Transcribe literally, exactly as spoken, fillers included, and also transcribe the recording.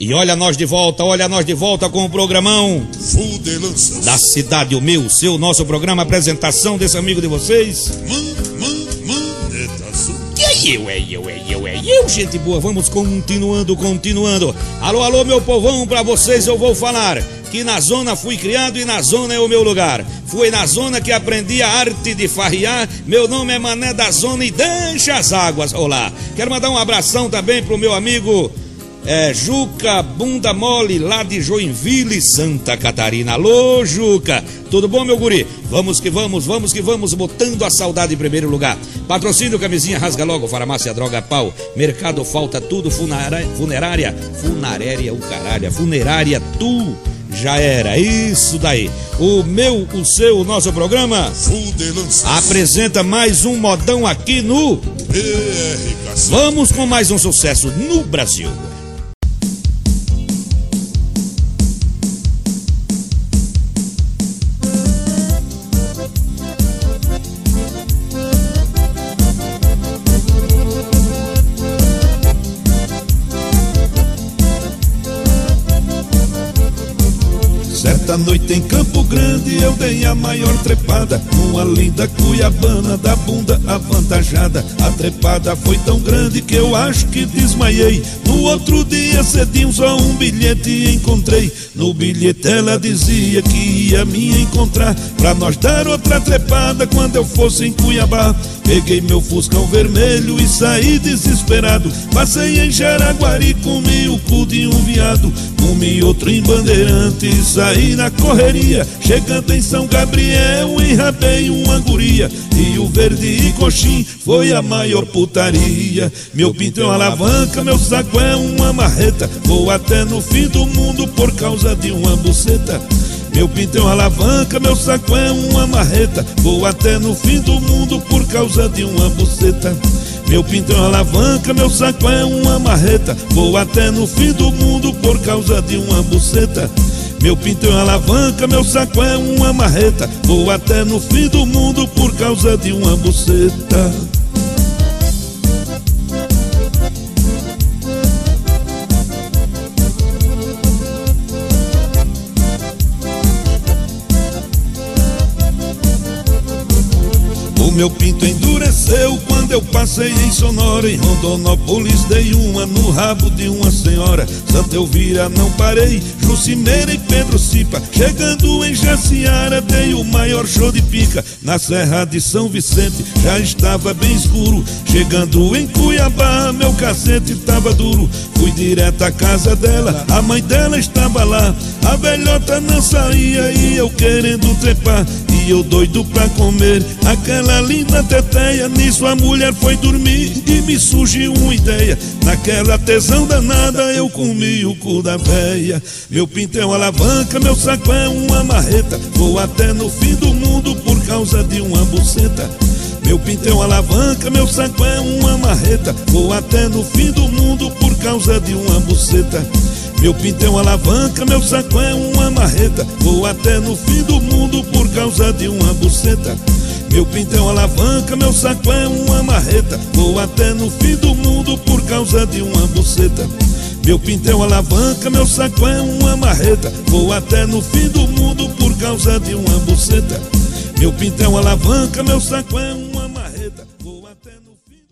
E olha nós de volta, olha nós de volta com o programão Fudelanças da cidade, o meu, o seu, nosso programa, apresentação desse amigo de vocês. Man, man, maneta azul. E aí, eu, é eu, é eu, é eu, gente boa, vamos continuando, continuando. Alô, alô, meu povão, pra vocês eu vou falar que na zona fui criado e na zona é o meu lugar. Fui na zona que aprendi a arte de farriar. Meu nome é Mané da Zona e deixa as águas rolar. Quero mandar um abração também pro meu amigo É, Juca Bunda Mole, lá de Joinville, Santa Catarina. Alô, Juca, tudo bom, meu guri? Vamos que vamos, vamos que vamos, botando a saudade em primeiro lugar. Patrocínio Camisinha Rasga Logo, Farmácia Droga Pau, Mercado Falta Tudo, funerária, funerária, funerária, o caralho, funerária Tu, já era, isso daí. O meu, o seu, o nosso programa Fudelanças apresenta mais um modão aqui no P R K C. Vamos com mais um sucesso no Brasil. Certa noite em Campo Grande eu dei a maior trepada numa linda cuiabana da bunda avantajada. A trepada foi tão grande que eu acho que desmaiei. No outro dia cedinho só um bilhete encontrei. No bilhete ela dizia que ia me encontrar pra nós dar outra trepada quando eu fosse em Cuiabá. Peguei meu fuscão vermelho e saí desesperado. Passei em Jaraguari, comi o cu de um viado. Comi outro em Bandeirante e saí na correria. Chegando em São Gabriel, enrabei uma guria. Rio Verde e Coxim foi a maior putaria. Meu pinto é uma alavanca, meu saco é uma marreta. Vou até no fim do mundo por causa de uma buceta. Meu pinto é uma alavanca, meu saco é uma marreta. Vou até no fim do mundo por causa de uma buceta. Meu pinto é uma alavanca, meu saco é uma marreta. Vou até no fim do mundo por causa de uma buceta. Meu pinto é uma alavanca, meu saco é uma marreta. Vou até no fim do mundo por causa de uma buceta. O meu pinto endureceu quando eu passei em Sonora. Em Rondonópolis dei uma no rabo de uma senhora. Santa Elvira não parei, Jucimeira e Pedro Cipa. Chegando em Jaciara dei o maior show de pica. Na Serra de São Vicente já estava bem escuro. Chegando em Cuiabá meu cacete tava duro. Fui direto à casa dela, a mãe dela estava lá. A velhota não saía e eu querendo trepar. E eu doido pra comer aquela linda teteia. Nisso a mulher foi dormir e me surgiu uma ideia. Naquela tesão danada eu comi o cu da véia. Meu pinto é uma alavanca, meu saco é uma marreta. Vou até no fim do mundo por causa de uma buceta. Meu pinto é uma alavanca, meu saco é uma marreta. Vou até no fim do mundo por causa de uma buceta. Meu pinto é uma alavanca, meu saco é uma marreta. Vou até no fim do mundo por causa de uma buceta. Meu pinto é uma alavanca, meu saco é uma marreta. Vou até no fim do mundo por causa de uma buceta. Meu pinto é uma alavanca, meu saco é uma marreta. Vou até no fim do mundo por causa de uma buceta. Meu pinto é uma alavanca, meu saco é uma marreta. Vou até no fim.